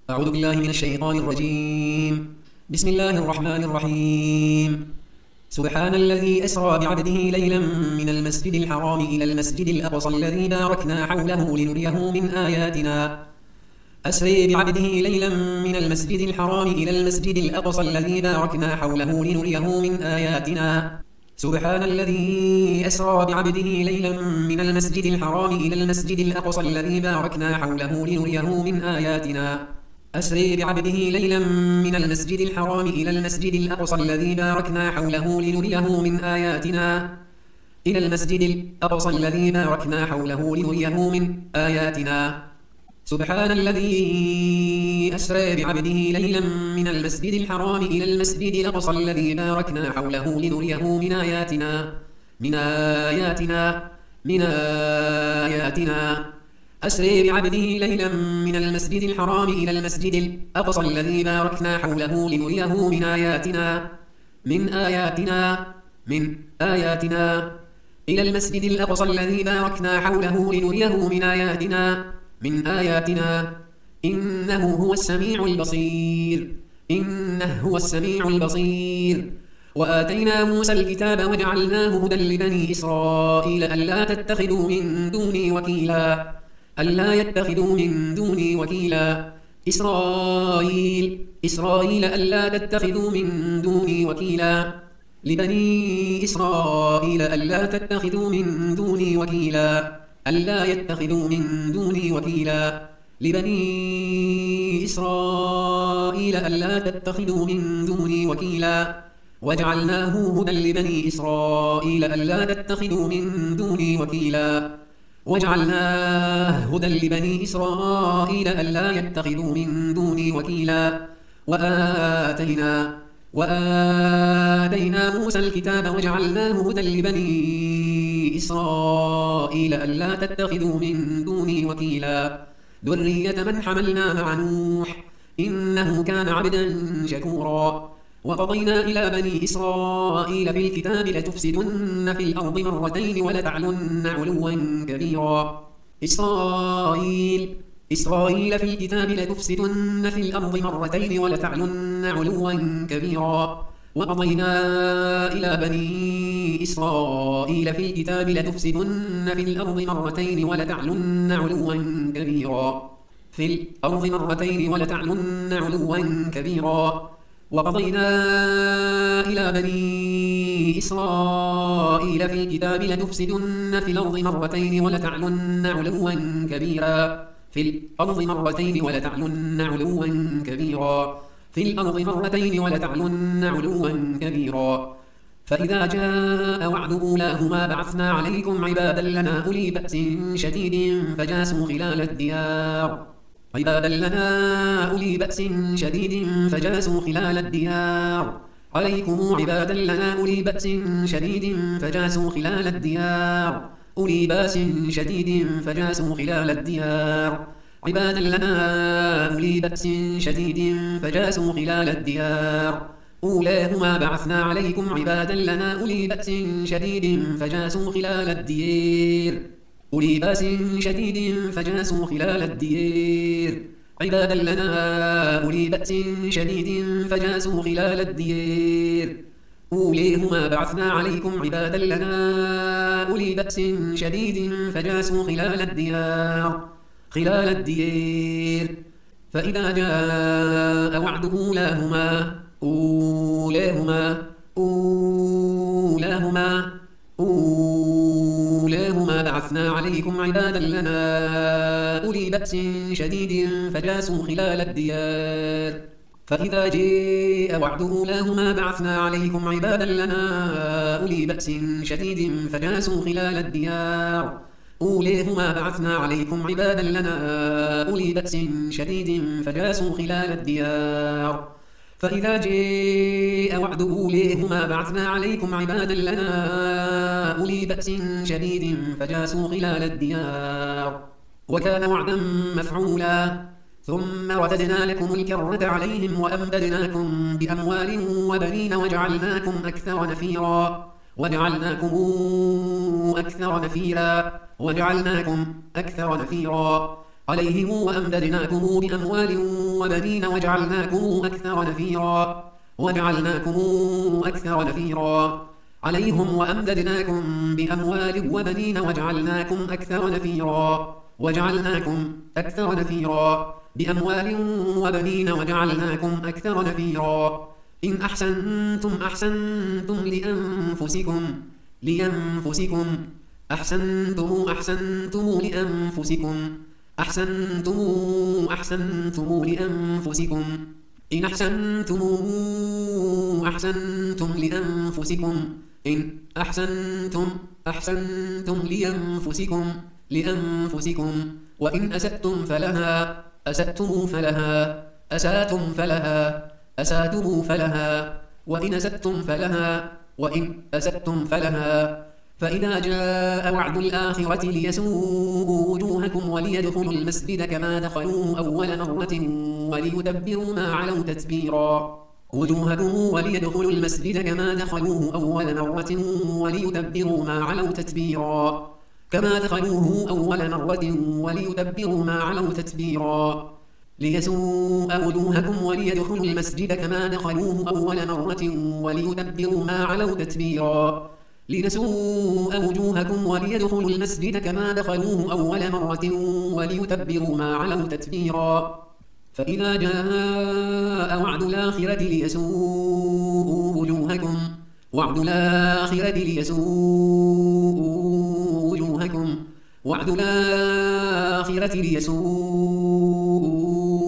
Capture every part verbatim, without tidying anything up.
أعوذ بالله من الشيطان الرجيم. بسم الله الرحمن الرحيم. سبحان الذي أسرى بعبده ليلا من المسجد الحرام إلى المسجد الأقصى الذي باركنا حوله لنريه من آياتنا. أسري بعبده ليلا من المسجد الحرام إلى المسجد الأقصى الذي باركنا حوله لنريه من آياتنا. سبحان الذي أسرى بعبده ليلا من المسجد الحرام إلى المسجد الأقصى الذي باركنا حوله لنريه من آياتنا. أسري بعبده ليلا من المسجد الحرام إلى المسجد الأقصى الذي باركنا حوله لنريه من آياتنا. إلى المسجد الأقصى الذي باركنا حوله لنريه من آياتنا. سبحان الذي أسرى بعبده ليلا من المسجد الحرام إلى المسجد الأقصى الذي باركنا حوله لنريه من آياتنا من آياتنا من آياتنا. أسري بعبده ليلا من المسجد الحرام إلى المسجد الأقصى الذي باركنا حوله لنريه من آياتنا من آياتنا من آياتنا. إلى المسجد الأقصى الذي باركنا حوله لنريه من آياتنا من آياتنا. إنه هو السميع البصير إنه هو السميع البصير. وآتينا موسى الكتاب وجعلناه هدى لبني إسرائيل ألا تتخذوا من دوني وكيلا ألا يتخذوا من دوني وكيلا. إسرائيل إسرائيل ألا تتخذوا من دوني وكيلا. لبني إسرائيل ألا تتخذوا من دوني وكيلا ألا يتخذوا من دوني وكيلا. لبني إسرائيل ألا تتخذوا من دوني وكيلا. وجعلناه هدى لبني إسرائيل ألا تتخذوا من دوني وكيلا. وجعلناه هدى لبني إسرائيل ألا يتخذوا من دوني وكيلا. وآتينا وآتينا موسى الكتاب وجعلناه هدى لبني إسرائيل ألا تتخذوا من دوني وكيلا. ذرية من حملنا مع نوح إنه كان عبدا شكورا. وقضينا إلى بني إسرائيل في الكتاب لتفسدن في الأرض مرتين ولتعلن علوا كبيرا. إسرائيل إسرائيل في الكتاب لتفسدن في الأرض مرتين ولتعلن علوا كبيرا. وقضينا إلى بني إسرائيل في الكتاب لتفسدن في الأرض مرتين ولتعلن علوا كبيرا في الأرض مرتين ولتعلن علوا كبيرا. وقضينا إلى بني إسرائيل في الكتاب لتفسدن في الأرض مرتين ولتعلن علوا كبيرا في الأرض مرتين ولتعلن علوا كبيرا في الأرض مرتين ولتعلن علوا كبيرا. فإذا جاء وعد أولاهما بعثنا عليكم عبادا لنا أولي بأس شديد فجاسوا خلال الديار عبادا لنا أولي بأس شديد فجاسوا خلال الديار. عليكم عبادا لنا أولي بأس شديد فجاسوا خلال الديار أولي بأس شديد فجاسوا خلال الديار. عبادا لنا أولي بأس شديد فجاسوا خلال الديار. أولاهما بعثنا عليكم عبادا لنا أولي بأس شديد فجاسوا خلال الديار أولي بأس شديد فجاسوا خلال الديار. عبادا لنا أولي بأس شديد فجاسوا خلال الديار. أوليهما بعثنا عليكم عبادا لنا أولي بأس شديد فجاسوا خلال الديار خلال الديار. فإذا جاء وعد أولاهما أولاهما أولاهما أولاهما بعثنا عليكم عبادا لنا أولي بأس شديد فجاسوا خلال الديار. فإذا جاء وعد أولاهما بعثنا عليكم عبادا لنا أولي بأس شديد فجاسوا خلال الديار. أوليهما بعثنا عليكم عبادا لنا أولي بأس شديد فجاسوا خلال الديار. فإذا جاء وعد أوليهما بعثنا عليكم عبادا لنا أولي بأس شديد فجاسوا خلال الديار. وكان وعدا مفعولا. ثم رددنا لكم الكرة عليهم وأمددناكم بأموال وبنين وجعلناكم أكثر نفيرا وجعلناكم أكثر نفيرا وجعلناكم أكثر نفيرا. عليهم وأمددناكم بأموال وبنين وجعلناكم أكثر نفيرا وجعلناكم أكثر نفيرا عليهم وأمددناكم بأموال وبنين وجعلناكم أكثر نفيرا وجعلناكم أكثر نفيرا بأموال وبنين وجعلناكم أكثر نفيرا إن أحسنتم أحسنتم لأنفسكم لأنفسكم أحسنتم أحسنتم لأنفسكم أحسنتم أحسنتم لأنفسكم إن أحسنتم أحسنتم لأنفسكم إن أحسنتم أحسنتم لأنفسكم لأنفسكم وإن أسأتم فلها أسأتم فلها أسأتم فلها أسأتم فلها وإن أسأتم فلها وإن أسأتم فلها فإذا جاء وعد الآخرة ليسوءوا وجوهكم وليدخلوا المسجد كما دخلوه أول مرة وليتبروا ما علوا تتبيرا وجوهكم وليدخلوا المسجد كما دخلوه أول مرة وليتبروا ما علوا تتبيرا كما دخلوه أول مرة وليتبروا ما علوا تتبيرا ليسوء وجوهكم وليدخلوا المسجد كما دخلوه أول مرة وليتبروا ما علوا تتبيرا ليسوء وجوهكم وليدخلوا المسجد كما دخلوه أول مرة وليتبروا ما علوا تتبيرا فإذا جاء وعد الآخرة ليسوءوا وجوهكم وعد الآخرة ليسوءوا وجوهكم وعد الآخرة ليسوءوا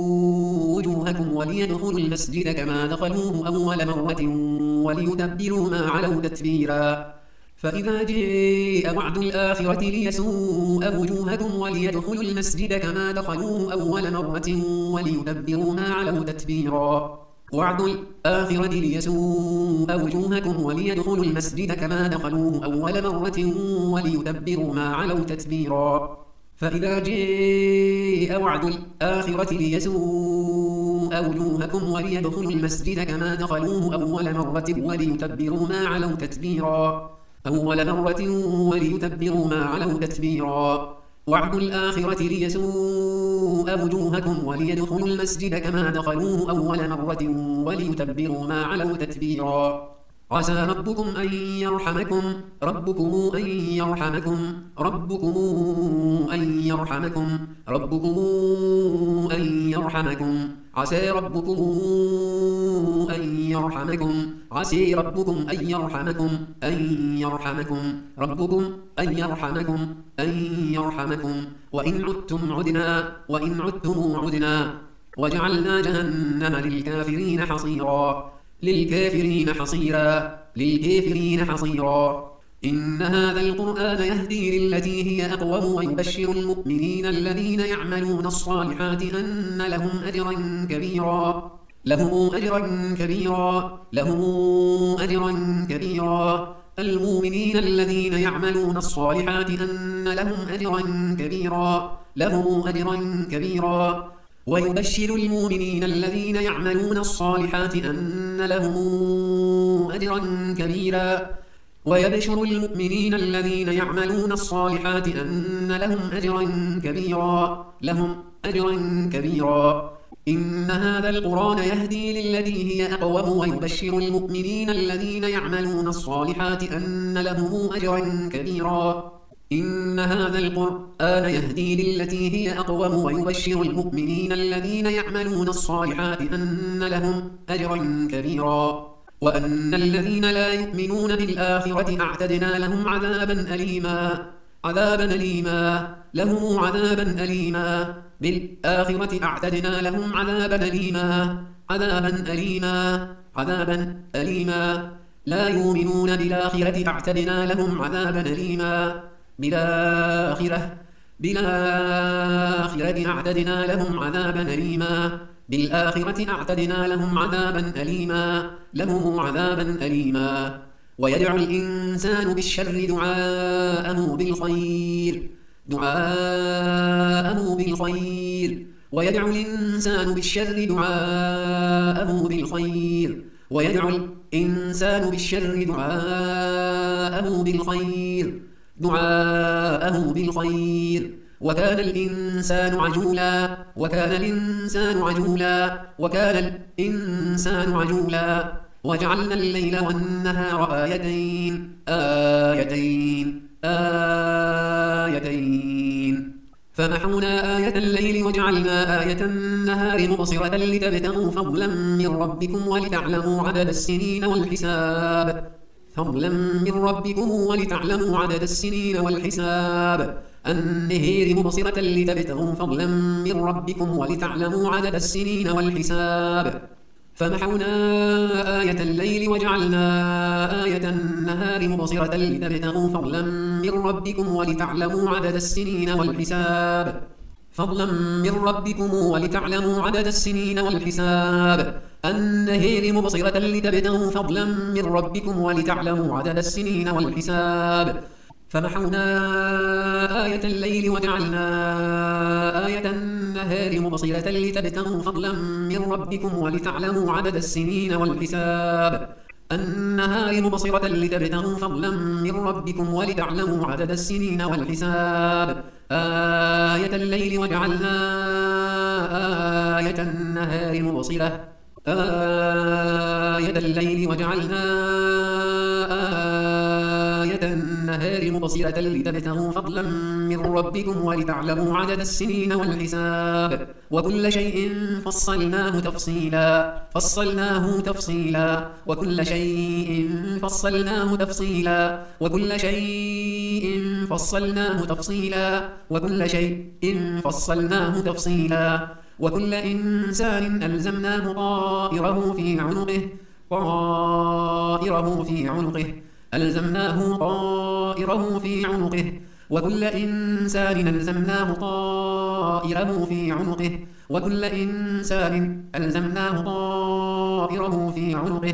وجوهكم وليدخلوا المسجد كما دخلوه أول مرة وليتبروا ما علوا تتبيرا فإذا جاء وعد الآخرة ليسوء وجوهكم وليدخلوا المسجد كما دخلوه أول مرة وليتبروا ما علوا تتبيرا وعد الآخرة ليسوء وجوهكم وليدخلوا المسجد كما دخلوه أول مرة وليتبروا ما علوا تتبيرا فإذا جاء وعد الآخرة ليسوء وجوهكم وليدخلوا المسجد كما دخلوه أول مرة وليتبروا ما علوا تتبيرا أول مرة وليتبروا ما علوا تتبيرا وعد الآخرة ليسوء وجوهكم وليدخلوا المسجد كما دخلوه أول مرة وليتبروا ما علوا تتبيرا عسى ربكم أن يرحمكم ربكم أن يرحمكم ربكم أن يرحمكم ربكم أن يرحمكم عسى ربكم أن يرحمكم عسى ربكم أن يرحمكم أن يرحمكم ربكم أن يرحمكم أن يرحمكم وإن عدتم عدنا وإن عدتم عدنا وجعلنا جهنم للكافرين حصيرا للكافرين حصيرا للكافرين حصيرا إن هذا القرآن يهدي للتي هي أقوم ويبشر المؤمنين الذين يعملون الصالحات أن لهم أجرا كبيرا لهم أجرا كبيرا لهم أجرا كبيرا المؤمنين الذين يعملون الصالحات أن لهم أجرا كبيرا لهم أجرا كبيرا ويبشر المؤمنين الذين يعملون الصالحات أن لهم أجرا كبيرا ويبشر المؤمنين الذين يعملون الصالحات أن لهم أجرا كبيرا لهم أجرا كبيرا إن هذا القرآن يهدي للتي هي أقوم ويبشر المؤمنين الذين يعملون الصالحات أن لهم أجرا كبيرا إن هذا القرآن يهدي للتي هي أقوم ويبشر المؤمنين الذين يعملون الصالحات أن لهم أجرا كبيرا وأن الذين لا يؤمنون بالآخرة أعتدنا لهم عذابا أليما عذابا أليما لهم عذابا أليما بالآخرة أعتدنا لهم عذابا أليما عذابا أليما عذابا أليما لا يؤمنون بالآخرة أعتدنا لهم عذابا أليما بالآخرة بالآخرة أعتدنا لهم عذابا أليما بالآخرة أعتدنا لهم عذابا أليما لهم عذابا أليما ويدعو الإنسان بالشر دعاءه بالخير دعاءه بالخير ويدعو الإنسان بالشر دعاءه بالخير ويدعو الإنسان بالشر دعاءه بالخير دعاءه بالخير وكان الإنسان عجولا وكان الإنسان عجولا وكان الإنسان عجولا وجعلنا الليل والنهار آيتين آيتين آيتين فمحونا آية الليل وجعلنا آية النهار مبصرة لتبتغوا فضلا من ربكم ولتعلموا عدد السنين والحساب فضلا من ربكم ولتعلموا عدد السنين والحساب النهار مبصرة لتبتغوا فضلا من ربكم ولتعلموا عدد السنين والحساب فمحونا آية الليل وجعلنا آية النهار مبصرة لتبتغوا فضلا من ربكم ولتعلموا عدد السنين والحساب فضلا من ربكم ولتعلموا عدد السنين والحساب النهار مبصرة لتبتغوا فضلا من ربكم ولتعلموا عدد السنين والحساب فمحونا آية الليل وجعلنا آية النهار مبصرة لتبتغوا فضلا من ربكم ولتعلموا عدد السنين والحساب النهار مبصرة لتبتغوا فضلا من ربكم ولتعلموا عدد السنين والحساب آية الليل وجعلنا آية النهار مبصرة آية الليل وجعلنا آية النهار مبصرة لتبتغوا فضلا من ربكم ولتعلموا عدد السنين والحساب وكل شيء فصلناه تفصيلا فصلناه تفصيلا وكل شيء فصلناه تفصيلا وكل شيء فصلناه تفصيلا وكل شيء فصلناه تفصيلا وكل إنسان ألزمناه طائره في عنقه طائره في عنقه ألزمناه طائره في عنقه وكل إنسان ألزمناه طائره في عنقه وكل إنسان ألزمناه طائره في عنقه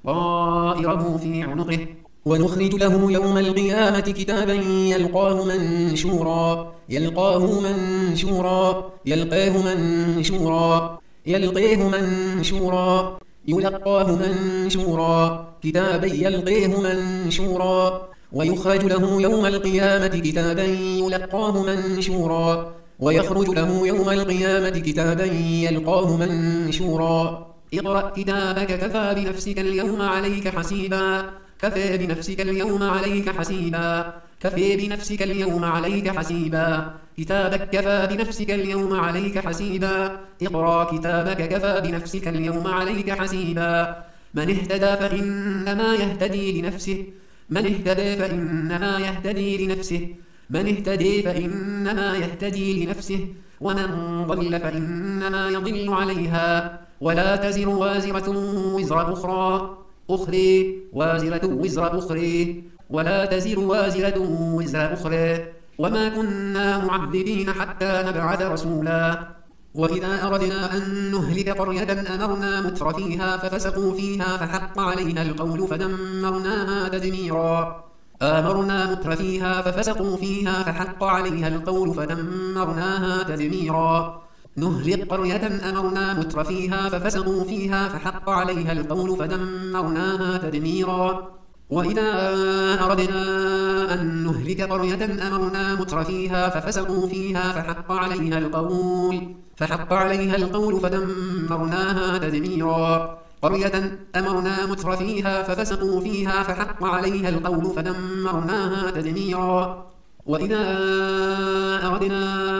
طائره في عنقه ونخرج له يوم القيامة كتابا يلقاه منشورا يلقاه منشورا يلقاه منشورا يلقاه منشورا يلقاه منشورا كتابا يلقاه منشورا ويخرج له يوم القيامة كتابا يلقاه منشورا ويخرج له يوم القيامة كتابا يلقاه منشورا اقرأ كتابك كفى بنفسك اليوم عليك حسيبا كفى بنفسك اليوم عليك حسيبا كفى بنفسك اليوم عليك حسيبا كتابك كفى بنفسك اليوم عليك حسيبا اقرأ كتابك كفى بنفسك اليوم عليك حسيبا من اهتدى فإنما يهتدي لنفسه من اهتدى فإنما يهتدي لنفسه من اهتدي فإنما يهتدي لنفسه ومن ضل فإنما يضل عليها ولا تزر وازرة وزر أخرى أخرى وازرة وزر أخرى ولا تزر وازرة وزر أخرى وما كنا معذبين حتى نبعث رسولا وإذا أردنا أن نهلك قرية أمرنا متر فيها ففسقوا فيها فحق علينا القول فدمرناها تدميرا أمرنا متر فيها ففسقوا فيها فحق عليها القول فدمرناها تدميرا نهلك قرية أمرنا متر فيها ففسقوا فيها فحق عليها القول فدمرناها تدميرا وإذا أردنا أن نهلك قرية أمرنا متر فيها ففسقوا فيها فحق عليها القول فحق عليها القول فدمرناها تدميرا قرية أمرنا متر فيها ففسقوا فيها فحق عليها القول فدمرناها تدميرا وإذا أردنا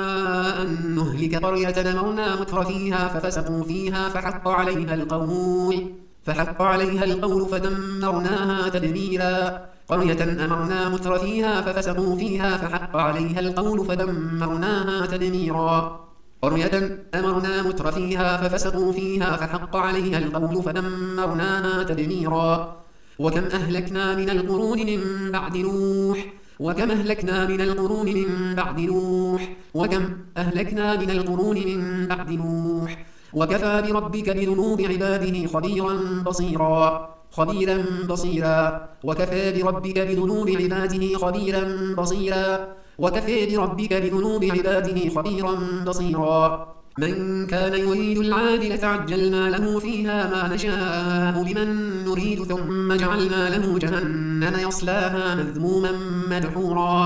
أن نهلك قرية أمرنا متر فيها ففسقوا فيها فحق عليها القول فحق عليها القول فدمرناها تدميرا قرية أمرنا متر فيها ففسقوا فيها فحق عليها القول فدمرناها تدميرا قرية أمرنا متر فيها ففسقوا فيها فحق عليها القول فدمرناها تدميرا وكم أهلكنا من القرون من بعد نوح وكم أهلكنا من القرون من بعد نوح وكم أهلكنا من القرون من بعد نوح وكفى بربك بذنوب عباده خبيرا بصيرا خبيرا بصيرا وكفى بربك بذنوب عباده خبيرا بصيرا وكفى بربك بذنوب عباده خبيرا بصيرا من كان يريد العاجلة عجلنا له فيها ما نشاء لمن نريد ثم جعلنا له جهنم يصلاها مذموما مدحورا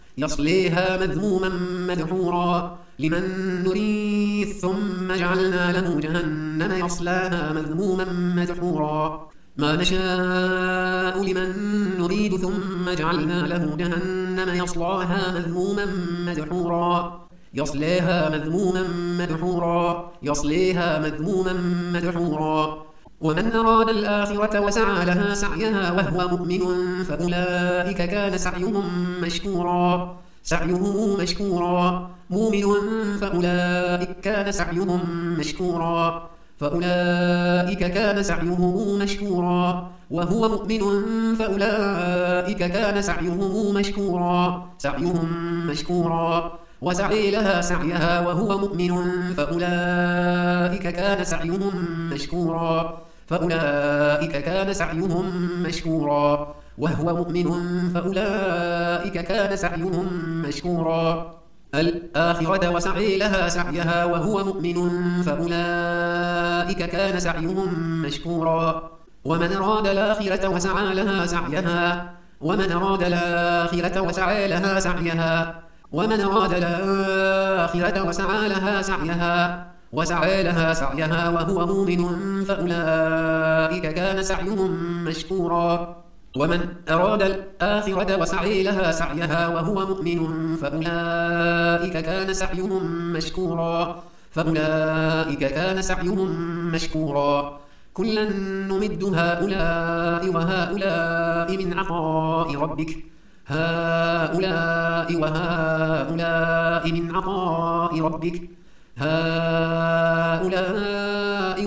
يصليها مذموما مدحورا لمن نريد ثم جعلنا له جهنم يصلاها مذموما مدحورا ما نشاء لمن نريد ثم جعلنا له جهنم يصلاها مذموما مدحورا يصليها مذموما مدحورا يصليها مذموما مدحورا ومن أراد الآخرة وسعى لها سعيها وهو مؤمن فأولئك كان سعيهم مشكورا سعيهم مشكورا مؤمن فأولئك كان سعيهم مشكورا فأولئك كان سعيهم مشكورا وهو مؤمن فأولئك كان سعيهم مشكورا سعيهم مشكورا وسعي لها سعيها وهو مؤمن فأولئك كان سعيهم مشكورا فأولئك كان سعيهم مشكورا وهو مؤمن فأولئك كان سعيهم مشكورا الآخرة وسعي لها سعيها وهو مؤمن فأولئك كان سعيهم مشكورا ومن أراد الآخرة وسعى لها سعيها ومن أراد الآخرة وسعى لها سعيها ومن أراد الآخرة وسعى لها سعيها وسعى لها سعيها وهو مؤمن فأولئك كان سعيهم مشكورا ومن أراد الآخرة وسعي لها سعيها وهو مؤمن فأولئك كان سعيهم مشكورا فأولئك كان سعيهم مشكورا كلا نمد هؤلاء وهؤلاء من عطاء ربك هؤلاء وهؤلاء من عطاء ربك هؤلاء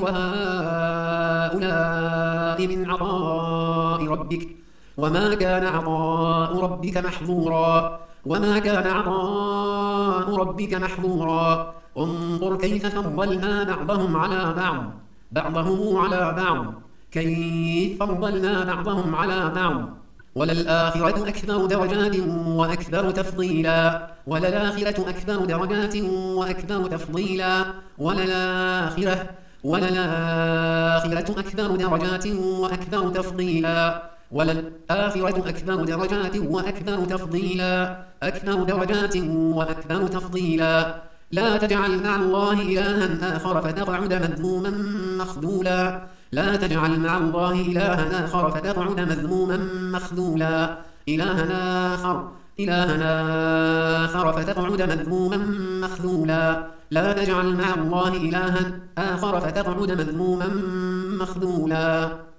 وهؤلاء من عطاء ربك وما كان عطاء ربك محظورا وما كان عطاء ربك محظورا انظر كيف فضلنا بعضهم على بعض بعضهم على بعض كيف فضلنا بعضهم على بعض وللآخرة أكبر درجات وأكبر تفضيلا وللآخرة أكبر درجات وأكبر تفضيلا وللآخرة وللآخرة أكبر درجات وأكبر تفضيلا وللآخرة أكبر درجات وأكبر تفضيلا أكبر درجات وأكبر تفضيلا لا تجعل مع الله إلها آخر فتقعد مذموما مخذولا لا تجعل مع الله إلها آخر فتقعد مذموما مخذولا إلها آخر إلها آخر فتقعد مذموما مخذولا لا تجعل مع الله إلها آخر فتقعد مذموما مخذولا